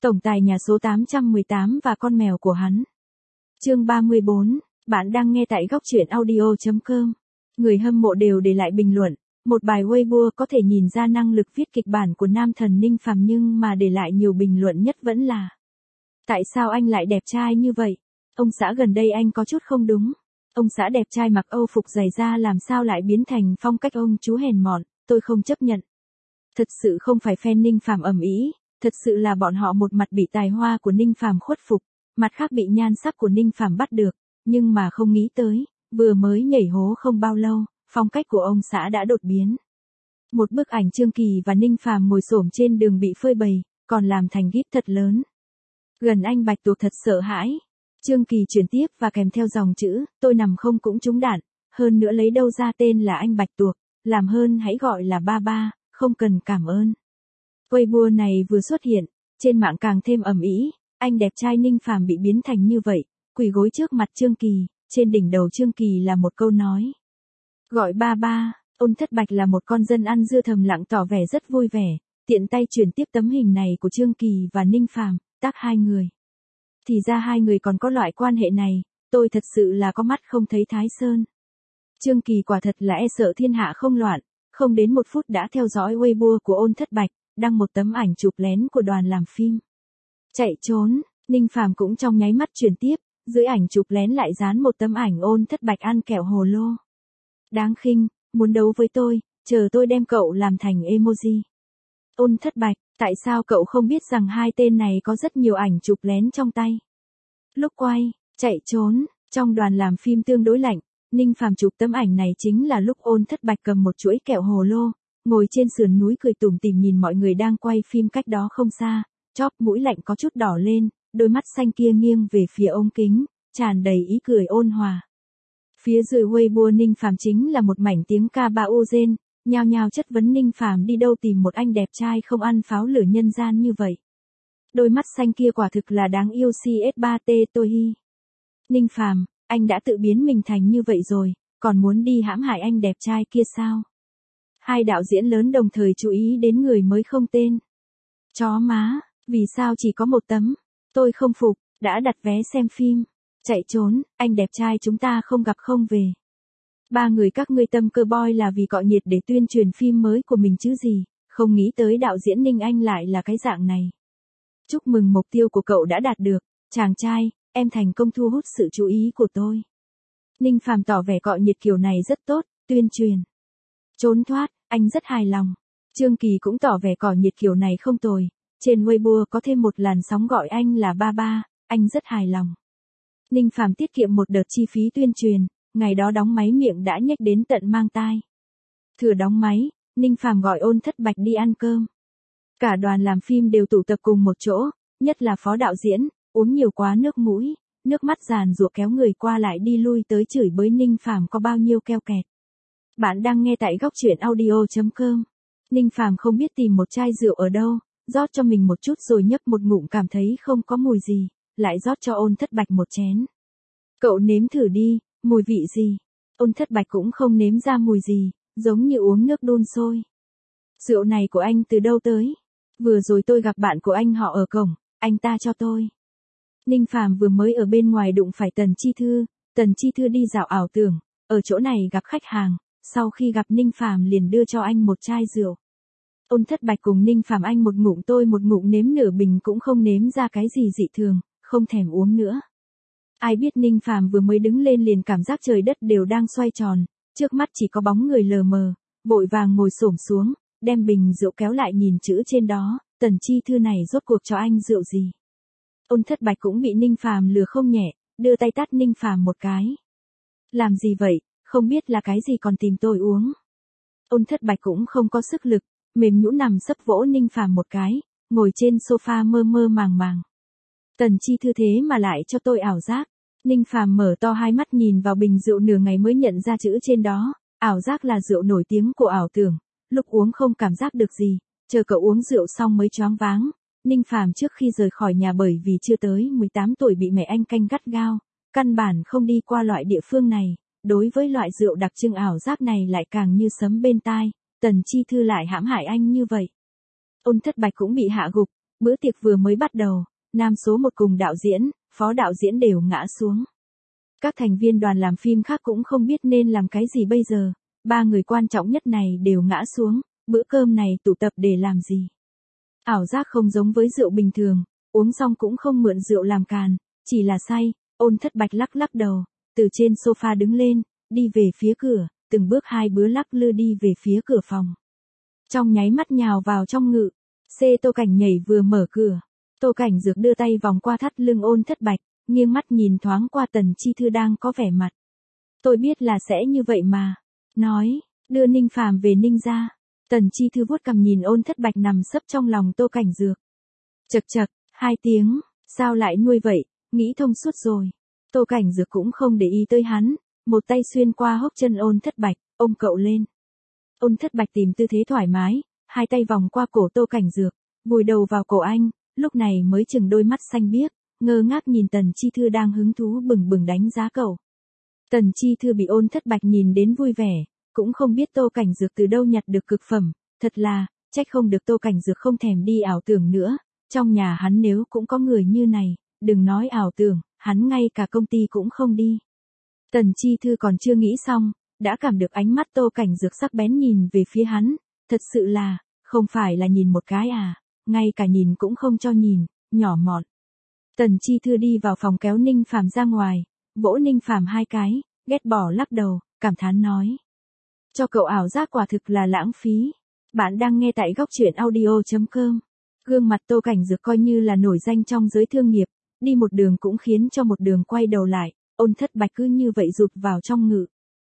Tổng tài nhà số 818 và con mèo của hắn. Chương 34, bạn đang nghe tại góc truyện audio.com. Người hâm mộ đều để lại bình luận, một bài Weibo có thể nhìn ra năng lực viết kịch bản của nam thần Ninh Phàm, nhưng mà để lại nhiều bình luận nhất vẫn là: tại sao anh lại đẹp trai như vậy? Ông xã gần đây anh có chút không đúng. Ông xã đẹp trai mặc Âu phục dày da làm sao lại biến thành phong cách ông chú hèn mọn, tôi không chấp nhận. Thật sự không phải fan Ninh Phàm ầm ĩ, thật sự là bọn họ một mặt bị tài hoa của Ninh Phàm khuất phục, mặt khác bị nhan sắc của Ninh Phàm bắt được, nhưng mà không nghĩ tới, vừa mới nhảy hố không bao lâu, phong cách của ông xã đã đột biến. Một bức ảnh Chương Kỳ và Ninh Phàm ngồi xổm trên đường bị phơi bày, còn làm thành gif thật lớn. Gần anh Bạch Tuộc thật sợ hãi. Chương Kỳ chuyển tiếp và kèm theo dòng chữ, tôi nằm không cũng trúng đạn, hơn nữa lấy đâu ra tên là anh Bạch Tuộc, làm hơn hãy gọi là ba ba, không cần cảm ơn. Weibo này vừa xuất hiện, trên mạng càng thêm ầm ĩ, anh đẹp trai Ninh Phàm bị biến thành như vậy, quỳ gối trước mặt Chương Kỳ, trên đỉnh đầu Chương Kỳ là một câu nói. Gọi ba ba, Ôn Thất Bạch là một con dân ăn dưa thầm lặng tỏ vẻ rất vui vẻ, tiện tay chuyển tiếp tấm hình này của Chương Kỳ và Ninh Phàm, tác hai người. Thì ra hai người còn có loại quan hệ này, tôi thật sự là có mắt không thấy Thái Sơn. Chương Kỳ quả thật là e sợ thiên hạ không loạn, không đến một phút đã theo dõi Weibo của Ôn Thất Bạch, đăng một tấm ảnh chụp lén của đoàn làm phim. Chạy trốn, Ninh Phàm cũng trong nháy mắt chuyển tiếp, dưới ảnh chụp lén lại dán một tấm ảnh Ôn Thất Bạch ăn kẹo hồ lô. Đáng khinh, muốn đấu với tôi, chờ tôi đem cậu làm thành emoji. Ôn Thất Bạch, tại sao cậu không biết rằng hai tên này có rất nhiều ảnh chụp lén trong tay? Lúc quay, chạy trốn, trong đoàn làm phim tương đối lạnh, Ninh Phàm chụp tấm ảnh này chính là lúc Ôn Thất Bạch cầm một chuỗi kẹo hồ lô, ngồi trên sườn núi cười tủm tỉm nhìn mọi người đang quay phim cách đó không xa, chóp mũi lạnh có chút đỏ lên, đôi mắt xanh kia nghiêng về phía ống kính, tràn đầy ý cười ôn hòa. Phía dưới Weibo Ninh Phàm chính là một mảnh tiếng ca ba ô rên, nhao nhao chất vấn Ninh Phàm đi đâu tìm một anh đẹp trai không ăn pháo lửa nhân gian như vậy. Đôi mắt xanh kia quả thực là đáng yêu CS3T tôi hi. Ninh Phàm, anh đã tự biến mình thành như vậy rồi, còn muốn đi hãm hại anh đẹp trai kia sao? Hai đạo diễn lớn đồng thời chú ý đến người mới không tên. Chó má, vì sao chỉ có một tấm? Tôi không phục, đã đặt vé xem phim. Chạy trốn, anh đẹp trai chúng ta không gặp không về. Ba người các ngươi tâm cơ boy là vì cọ nhiệt để tuyên truyền phim mới của mình chứ gì, không nghĩ tới đạo diễn Ninh Anh lại là cái dạng này. Chúc mừng mục tiêu của cậu đã đạt được, chàng trai, em thành công thu hút sự chú ý của tôi. Ninh Phàm tỏ vẻ cọ nhiệt kiểu này rất tốt, tuyên truyền. Trốn thoát, anh rất hài lòng. Chương Kỳ cũng tỏ vẻ cọ nhiệt kiểu này không tồi, trên Weibo có thêm một làn sóng gọi anh là ba ba, anh rất hài lòng. Ninh Phàm tiết kiệm một đợt chi phí tuyên truyền, ngày đó đóng máy miệng đã nhếch đến tận mang tai. Thừa đóng máy, Ninh Phàm gọi Ôn Thất Bạch đi ăn cơm. Cả đoàn làm phim đều tụ tập cùng một chỗ, nhất là phó đạo diễn, uống nhiều quá nước mũi, nước mắt giàn giụa kéo người qua lại đi lui tới chửi bới Ninh Phàm có bao nhiêu keo kẹt. Bạn đang nghe tại góc truyện audio.com. Ninh Phàm không biết tìm một chai rượu ở đâu, rót cho mình một chút rồi nhấp một ngụm cảm thấy không có mùi gì, lại rót cho Ôn Thất Bạch một chén. Cậu nếm thử đi, mùi vị gì? Ôn Thất Bạch cũng không nếm ra mùi gì, giống như uống nước đun sôi. Rượu này của anh từ đâu tới? Vừa rồi tôi gặp bạn của anh họ ở cổng, anh ta cho tôi. Ninh Phàm vừa mới ở bên ngoài đụng phải Tần Chi Thư đi dạo ảo tưởng, ở chỗ này gặp khách hàng, sau khi gặp Ninh Phàm liền đưa cho anh một chai rượu. Ôn Thất Bạch cùng Ninh Phàm anh một ngụm tôi một ngụm nếm nửa bình cũng không nếm ra cái gì dị thường, không thèm uống nữa. Ai biết Ninh Phàm vừa mới đứng lên liền cảm giác trời đất đều đang xoay tròn, trước mắt chỉ có bóng người lờ mờ, vội vàng ngồi xổm xuống, đem bình rượu kéo lại nhìn chữ trên đó, Tần Chi Thư này rốt cuộc cho anh rượu gì. Ôn Thất Bạch cũng bị Ninh Phàm lừa không nhẹ, đưa tay tát Ninh Phàm một cái. Làm gì vậy, không biết là cái gì còn tìm tôi uống. Ôn Thất Bạch cũng không có sức lực, mềm nhũn nằm sấp vỗ Ninh Phàm một cái, ngồi trên sofa mơ mơ màng màng. Tần Chi Thư thế mà lại cho tôi ảo giác. Ninh Phàm mở to hai mắt nhìn vào bình rượu nửa ngày mới nhận ra chữ trên đó, ảo giác là rượu nổi tiếng của ảo tưởng, lúc uống không cảm giác được gì, chờ cậu uống rượu xong mới choáng váng. Ninh Phàm trước khi rời khỏi nhà bởi vì chưa tới 18 tuổi bị mẹ anh canh gắt gao, căn bản không đi qua loại địa phương này, đối với loại rượu đặc trưng ảo giác này lại càng như sấm bên tai, Tần Chi Thư lại hãm hại anh như vậy. Ôn Thất Bạch cũng bị hạ gục, Bữa tiệc vừa mới bắt đầu, nam số 1 cùng đạo diễn, phó đạo diễn đều ngã xuống. Các thành viên đoàn làm phim khác cũng không biết nên làm cái gì bây giờ, 3 người quan trọng nhất này đều ngã xuống, bữa cơm này tụ tập để làm gì? Ảo giác không giống với rượu bình thường, uống xong cũng không mượn rượu làm càn, chỉ là say. Ôn Thất Bạch lắc lắc đầu, từ trên sofa đứng lên, đi về phía cửa, từng bước 2 bước lắc lư đi về phía cửa phòng. Trong nháy mắt nhào vào trong ngự, Tô Cảnh nhảy vừa mở cửa. Tô Cảnh Dược đưa tay vòng qua thắt lưng Ôn Thất Bạch, nghiêng mắt nhìn thoáng qua Tần Chi Thư đang có vẻ mặt. Tôi biết là sẽ như vậy mà. Nói, đưa Ninh Phàm về Ninh gia. Tần Chi Thư vuốt cằm nhìn Ôn Thất Bạch nằm sấp trong lòng Tô Cảnh Dược. Chậc chậc, 2 tiếng, sao lại nuôi vậy, nghĩ thông suốt rồi. Tô Cảnh Dược cũng không để ý tới hắn, một tay xuyên qua hốc chân Ôn Thất Bạch, ôm cậu lên. Ôn Thất Bạch tìm tư thế thoải mái, 2 tay vòng qua cổ Tô Cảnh Dược, vùi đầu vào cổ anh, lúc này mới chừng đôi mắt xanh biếc, ngơ ngác nhìn Tần Chi Thư đang hứng thú bừng bừng đánh giá cậu. Tần Chi Thư bị Ôn Thất Bạch nhìn đến vui vẻ, cũng không biết Tô Cảnh Dược từ đâu nhặt được cực phẩm, thật là, trách không được Tô Cảnh Dược không thèm đi ảo tưởng nữa, trong nhà hắn nếu cũng có người như này, đừng nói ảo tưởng, hắn ngay cả công ty cũng không đi. Tần Chi Thư còn chưa nghĩ xong, đã cảm được ánh mắt Tô Cảnh Dược sắc bén nhìn về phía hắn, thật sự là, không phải là nhìn một cái à, ngay cả nhìn cũng không cho nhìn, nhỏ mọn. Tần Chi Thư đi vào phòng kéo Ninh Phàm ra ngoài, vỗ Ninh Phàm 2 cái, ghét bỏ lắc đầu, cảm thán nói. Cho cậu ảo giác quả thực là lãng phí. Bạn đang nghe tại góc truyện audio.com. Gương mặt Tô Cảnh Dược coi như là nổi danh trong giới thương nghiệp, đi một đường cũng khiến cho một đường quay đầu lại, Ôn Thất Bạch cứ như vậy rụt vào trong ngự.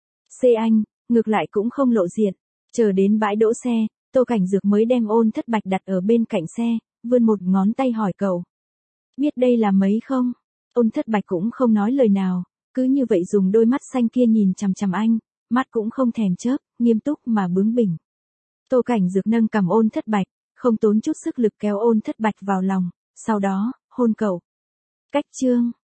Anh, ngược lại cũng không lộ diện, chờ đến bãi đỗ xe, Tô Cảnh Dược mới đem Ôn Thất Bạch đặt ở bên cạnh xe, vươn một ngón tay hỏi cậu. Biết đây là mấy không? Ôn Thất Bạch cũng không nói lời nào, cứ như vậy dùng đôi mắt xanh kia nhìn chằm chằm anh, mắt cũng không thèm chớp, nghiêm túc mà bướng bỉnh. Tô Cảnh Dược nâng cằm Ôn Thất Bạch, không tốn chút sức lực kéo Ôn Thất Bạch vào lòng, sau đó, hôn cậu. Cách chương